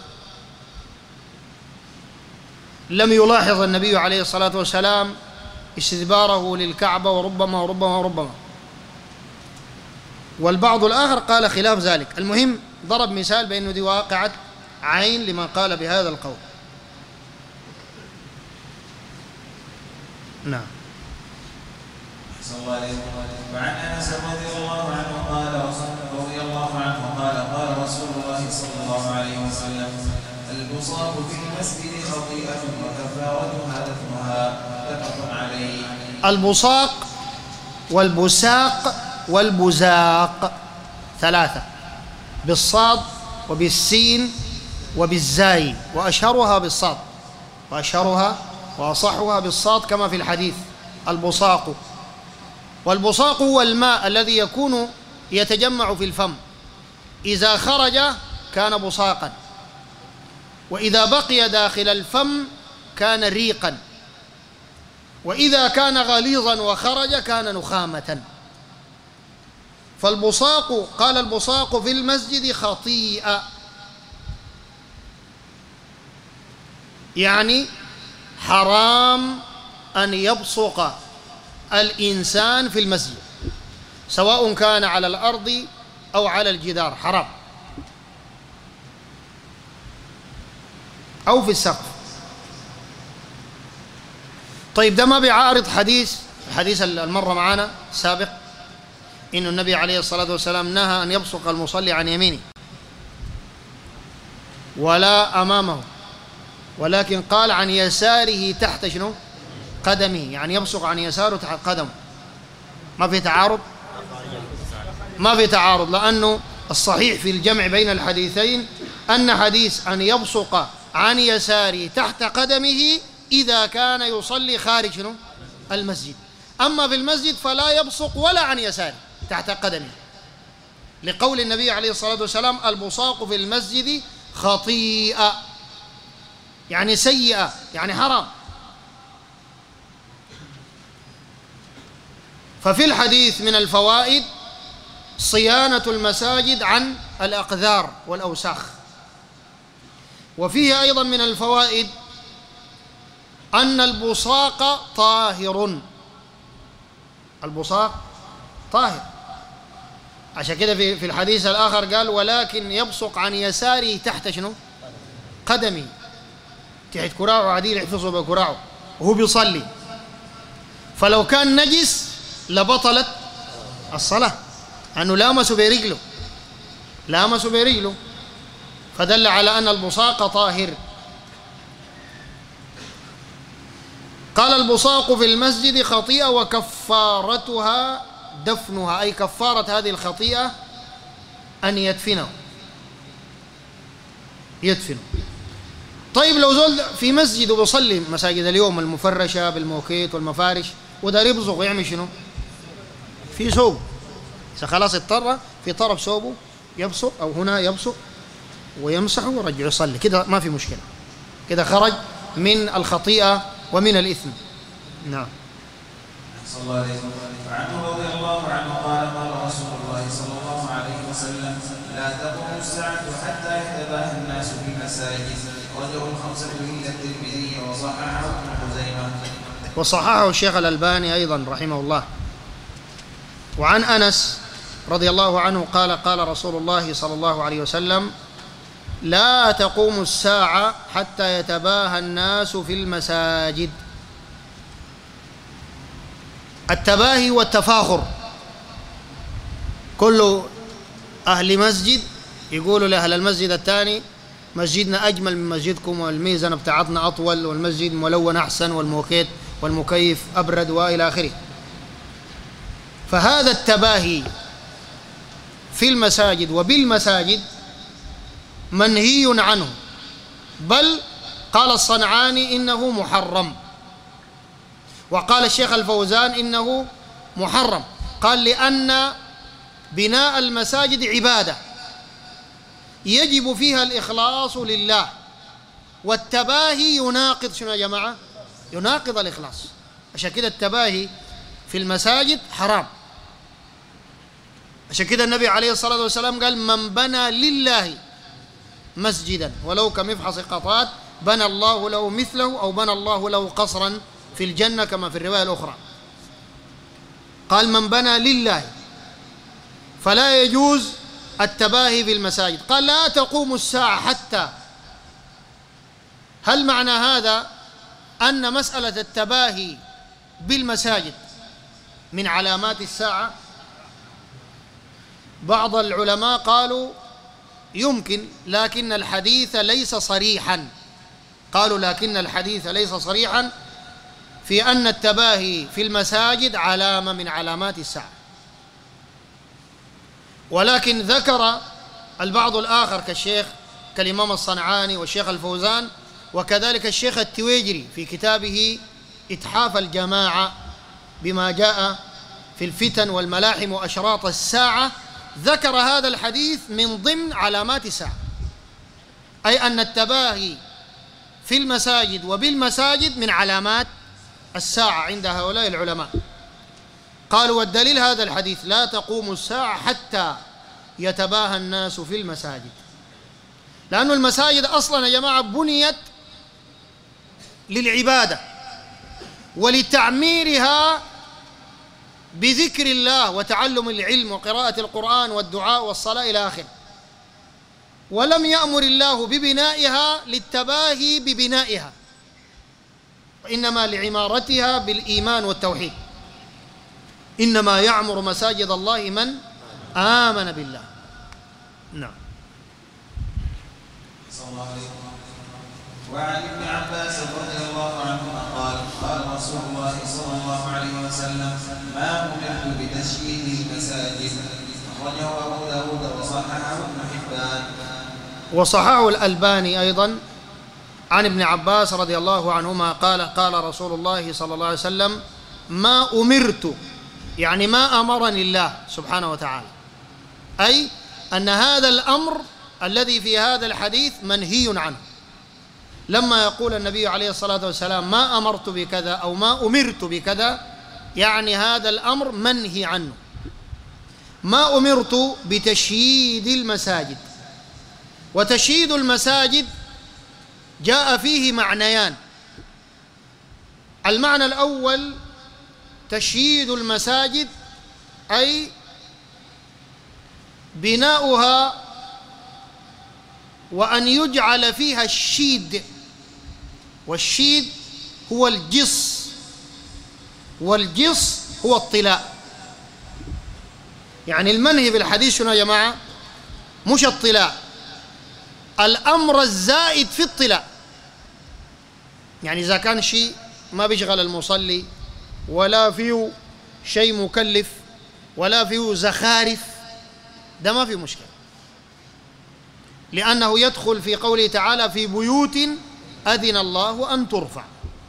لم يلاحظ النبي عليه الصلاة والسلام استدباره للكعبة، وربما وربما وربما والبعض الآخر قال خلاف ذلك. المهم ضرب مثال بأنه دي واقعة عين لمن قال بهذا القول. نعم. صلى الله عليه وسلم. وعن أنس رضي الله عنه قال رضي الله عنه قال قال رسول الله صلى الله عليه وسلم: البصاق في المسجد خطيئة وكفارتها دفنها، متفق عليه. البصاق والبساق والبزاق ثلاثة، بالصاد وبالسين وبالزاي، وأشهرها بالصاد، وأشهرها وأصحها بالصاد كما في الحديث البصاق. والبصاق هو الماء الذي يكون يتجمع في الفم، إذا خرج كان بصاقا، وإذا بقي داخل الفم كان ريقا، وإذا كان غليظا وخرج كان نخامة. فالبصاق قال البصاق في المسجد خطيئة، يعني حرام أن يبصق الإنسان في المسجد، سواء كان على الأرض أو على الجدار، حرام، أو في السقف. طيب ده ما بيعارض حديث حديث المرة معانا سابق إن النبي عليه الصلاة والسلام نهى أن يبصق المصلي عن يمينه ولا أمامه، ولكن قال عن يساره تحت شنو؟ قدمه، يعني يبصق عن يساره تحت قدمه. ما في تعارض؟ ما في تعارض، لأنه الصحيح في الجمع بين الحديثين أن حديث أن يبصق عن يساره تحت قدمه إذا كان يصلي خارج شنو؟ المسجد، أما في المسجد فلا يبصق ولا عن يساره تحت قدمه، لقول النبي عليه الصلاة والسلام: البصاق في المسجد خطيئة، يعني سيئة، يعني حرام. ففي الحديث من الفوائد صيانة المساجد عن الأقذار والأوساخ. وفيه أيضا من الفوائد أن البصاق طاهر، البصاق طاهر، عشان كده في في الحديث الآخر قال: ولكن يبصق عن يساره تحت شنو؟ قدمي، تحت كراعه، عديل يحفظه بكراعه وهو بيصلي، فلو كان نجس لبطلت الصلاة، أنه لامسوا برجله لامسوا برجله فدل على أن البصاق طاهر. قال: البصاق في المسجد خطيئة وكفارتها دفنها، أي كفارة هذه الخطيئة أن يدفنه يدفنه طيب لو زول في مسجد وبيصلي مساجد اليوم المفرشة بالموكيت والمفارش ودار يبصق ويعمل شنو؟ في ثوب، إذا خلاص اضطر في طرف ثوبه يبصق أو هنا يبصق ويمسح ويرجع يصلي، كده ما في مشكلة، كده خرج من الخطيئة ومن الإثم. نعم. صلى الله عليه وسلم. وعنه رضي الله عنه قال: قال رسول الله صلى الله عليه وسلم: لا تقوم الساعة حتى يتباهى الناس في المساجد، رجعوا الخمسة إلا الترمذي وصححه ابن خزيمة. وصححه الشيخ الألباني أيضا رحمه الله. وعن أنس رضي الله عنه قال: قال رسول الله صلى الله عليه وسلم: لا تقوم الساعة حتى يتباهى الناس في المساجد. التباهي والتفاخر، كل أهل مسجد يقولوا لأهل المسجد الثاني مسجدنا أجمل من مسجدكم، والميزانة بتاعتنا أطول، والمسجد ملون أحسن، والموكيت والمكيف أبرد، وإلى آخره. فهذا التباهي في المساجد وبالمساجد منهي عنه، بل قال الصنعاني إنه محرم، وقال الشيخ الفوزان إنه محرم. قال لأن بناء المساجد عبادة يجب فيها الإخلاص لله، والتباهي يناقض شنو يا جماعة؟ يناقض الإخلاص. عشان كده التباهي في المساجد حرام. عشان كده النبي عليه الصلاة والسلام قال: من بنى لله مسجدا ولو كمفحص قطات بنى الله له مثله، أو بنى الله له قصرا في الجنة، كما في الرواية الأخرى. قال: من بنى لله، فلا يجوز التباهي في المساجد. قال: لا تقوم الساعة حتى. هل معنى هذا أن مسألة التباهي بالمساجد من علامات الساعة؟ بعض العلماء قالوا يمكن، لكن الحديث ليس صريحا. قالوا لكن الحديث ليس صريحا في أن التباهي في المساجد علامة من علامات الساعة، ولكن ذكر البعض الآخر كالشيخ كالإمام الصنعاني والشيخ الفوزان وكذلك الشيخ التويجري في كتابه إتحاف الجماعة بما جاء في الفتن والملاحم وأشراط الساعة، ذكر هذا الحديث من ضمن علامات الساعة، أي أن التباهي في المساجد وبالمساجد من علامات الساعة عند هؤلاء العلماء. قالوا: والدليل هذا الحديث: لا تقوم الساعة حتى يتباهى الناس في المساجد. لأن المساجد أصلا يا جماعة بنيت للعبادة ولتعميرها بذكر الله وتعلم العلم وقراءة القرآن والدعاء والصلاة إلى آخره، ولم يأمر الله ببنائها للتباهي ببنائها، وإنما لعمارتها بالإيمان والتوحيد. إنما يعمر مساجد الله من آمن بالله. نعم. صلى الله عليه وسلم. وعن ابن عباس رضي الله عنهما قال: قال رسول الله صلى الله عليه وسلم: ما أمرت بتشييد المساجد. أخرجه أبو داود وصححه ابن حبان. وصححه الألباني أيضا عن ابن عباس رضي الله عنهما قال: قال رسول الله صلى الله عليه وسلم: ما أمرت، يعني ما أمرني الله سبحانه وتعالى، أي أن هذا الأمر الذي في هذا الحديث منهي عنه. لما يقول النبي عليه الصلاة والسلام: ما أمرت بكذا أو ما أمرت بكذا، يعني هذا الأمر منهي عنه. ما أمرت بتشييد المساجد. وتشييد المساجد جاء فيه معنيان. المعنى الأول: تشييد المساجد أي بناؤها وأن يجعل فيها الشيد، والشيد هو الجص، والجص هو الطلاء. يعني المنهي بالحديث شنو يا جماعة؟ مش الطلاء، الأمر الزائد في الطلاء. يعني إذا كان شيء ما بيشغل المصلي ولا فيه شيء مكلف ولا فيه زخارف، ده ما فيه مشكلة، لأنه يدخل في قوله تعالى: في بيوت أذن الله أن ترفع.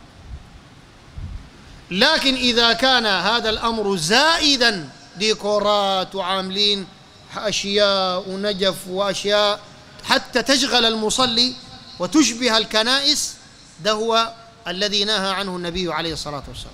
لكن إذا كان هذا الأمر زائدا، ديكورات وعاملين أشياء ونجف وأشياء حتى تشغل المصلي وتشبه الكنائس، ده هو الذي نهى عنه النبي عليه الصلاة والسلام.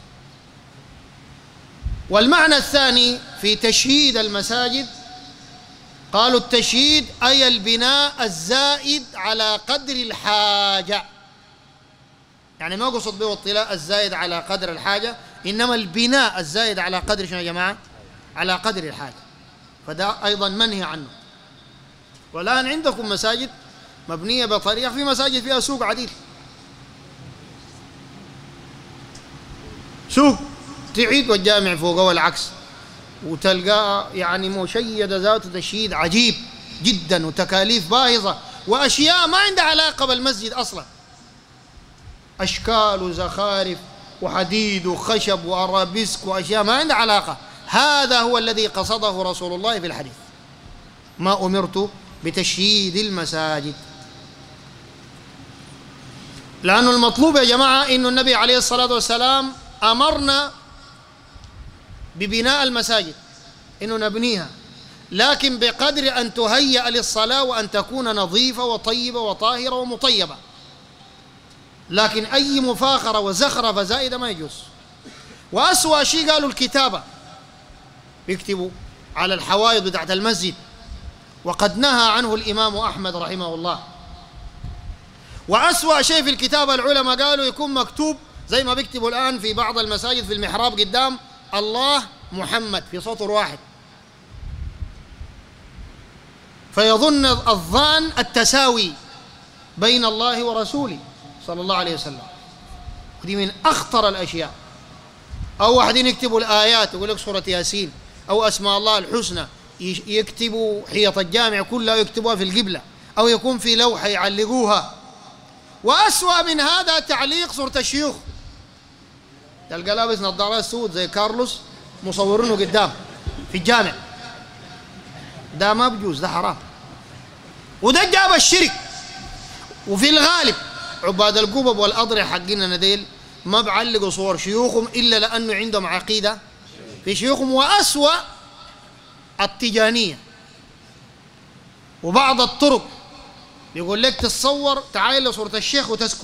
والمعنى الثاني في تشييد المساجد، قالوا التشييد أي البناء الزائد على قدر الحاجة. يعني ما قصد به الطلاء الزائد على قدر الحاجة، إنما البناء الزائد على قدر شنو يا جماعة؟ على قدر الحاجة، فده أيضا منهي عنه. والآن عندكم مساجد مبنية بطريقة، في مساجد فيها سوق عديد، سوق تعيد والجامع فوقه والعكس، وتلقاه يعني مشيدة ذات تشييد عجيب جدا وتكاليف باهظة وأشياء ما عندها علاقة بالمسجد أصلا، أشكال وزخارف وحديد وخشب وأرابيسك وأشياء ما عندها علاقة. هذا هو الذي قصده رسول الله في الحديث: ما أمرت بتشييد المساجد. لأن المطلوب يا جماعة إنه النبي عليه الصلاة والسلام أمرنا ببناء المساجد، إنه نبنيها، لكن بقدر أن تهيأ للصلاة وأن تكون نظيفة وطيبة وطاهرة ومطيبة، لكن أي مفاخرة وزخرفة زائدة ما يجوز. وأسوأ شيء قالوا الكتابة، بيكتبوا على الحوائط بتاعت المسجد، وقد نهى عنه الإمام أحمد رحمه الله. وأسوأ شيء في الكتابة العلماء قالوا يكون مكتوب زي ما بيكتبوا الآن في بعض المساجد في المحراب قدام الله محمد في سطر واحد، فيظن الظان التساوي بين الله ورسوله صلى الله عليه وسلم، ودي من أخطر الأشياء. أو واحدين يكتبوا الآيات، يقول لك سورة ياسين أو أسماء الله الحسنى، يكتبوا حيط الجامع كلها يكتبوها في القبلة، أو يكون في لوحة يعلقوها. وأسوأ من هذا تعليق صورة الشيوخ، تلقى لابس نظارات سود زي كارلوس مصورينه قدام في الجامع، ده ما بجوز، ده حرام، وده جاب الشرك. وفي الغالب عباد القبب والأضرحة حقنا نديل ما بعلقوا صور شيوخهم إلا لأنه عندهم عقيدة في شيوخهم. وأسوأ التجانية وبعض الطرق يقول لك تتصور تعال صورة الشيخ وتذكر،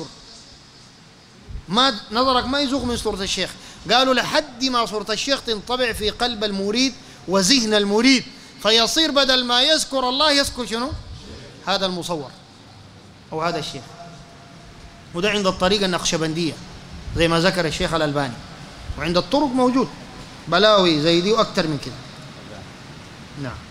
ما نظرك ما يزوغ من صورة الشيخ. قالوا لحد ما صورة الشيخ تنطبع في قلب المريد وذهن المريد، فيصير بدل ما يذكر الله يذكر شنو؟ هذا المصور أو هذا الشيخ. وده عند الطريقة النقشبندية زي ما ذكر الشيخ الألباني، وعند الطرق موجود بلاوي زي دي وأكثر من كده. نعم.